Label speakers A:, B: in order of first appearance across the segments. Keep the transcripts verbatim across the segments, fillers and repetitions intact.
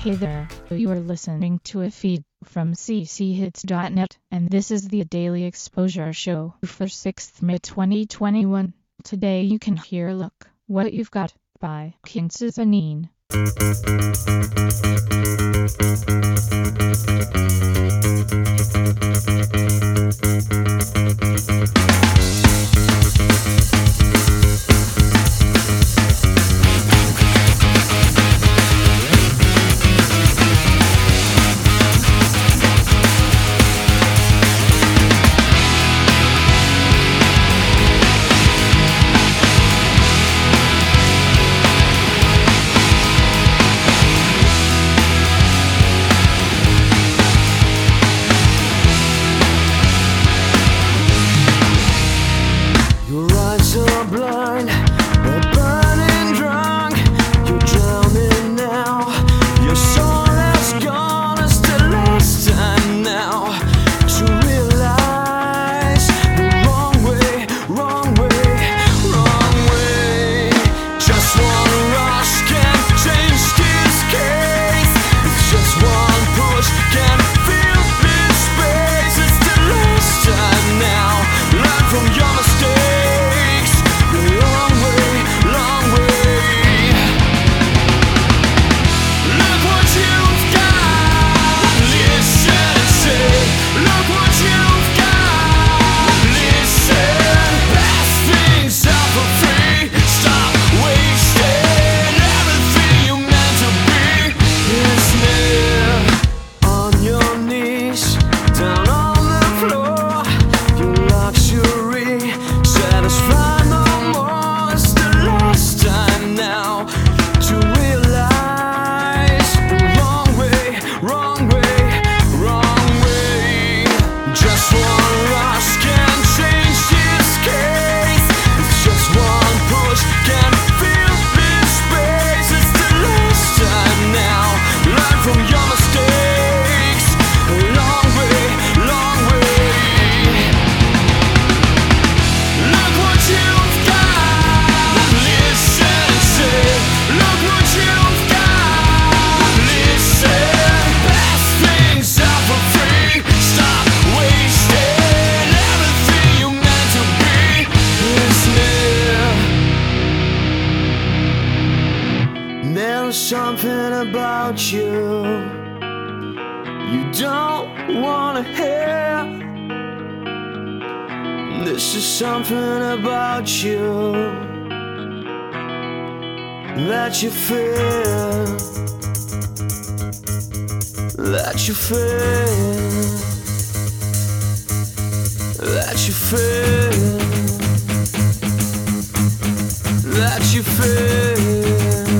A: Hey there, you are listening to a feed from c c hits dot net, and this is the Daily Exposure Show for sixth of May twenty twenty-one. Today you can hear Look What You've Got by Kinses Anine.
B: Blind, we're burning drunk, you're drowning now. Your soul has gone, it's the last time now to realize the wrong way, wrong way, wrong way. Just one rush can change this case. It's just one push can fill this space. It's the last time now. Learn from your mistakes. There's something about you you don't wanna hear. This is something about you that you feel, that you feel, that you feel, that you feel.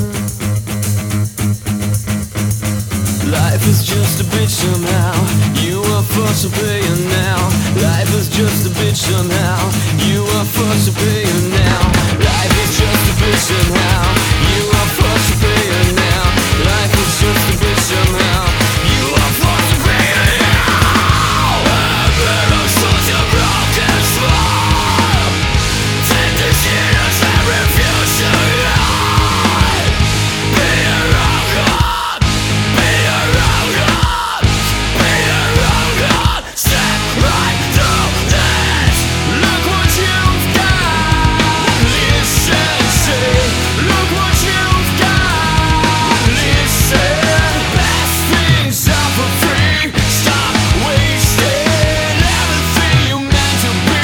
B: Life is just a bitch somehow. You are forced to pay it now. Life is just a bitch somehow. You are forced to pay it now. Life is just a bitch somehow. You are forced to pay it now. Life is just a bitch somehow. You are forced to pay it now. Every such a broken smile. Take the shit as I refuse to lie. Be a wrong God. Be a wrong God. Be a wrong God. Step right through this. Look what you've got. Listen, see. Look what you've got. Listen. Best things are for free. Stop wasting everything you meant to be.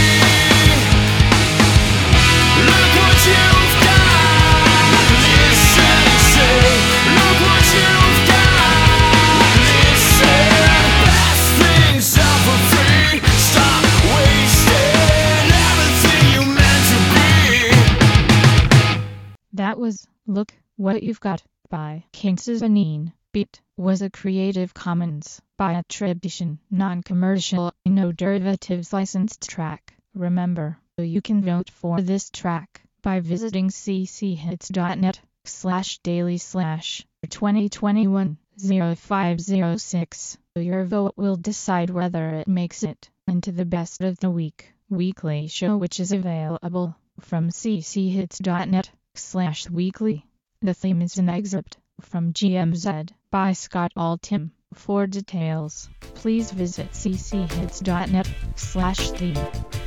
B: Look what you've got. Listen, see. Look what you've got. Listen. Best things are for free. Stop wasting everything you meant to be.
A: That was Look What You've Got by Kinses Anine. Beat was a Creative Commons by attribution, non-commercial, no derivatives licensed track. Remember, you can vote for this track by visiting c c hits dot net slash daily slash twenty twenty-one oh five oh six. Your vote will decide whether it makes it into the best of the week weekly show, which is available from c c hits dot net slash weekly. The theme is an excerpt from G M Z by Scott Altham. For details, please visit c c hits dot net slash theme.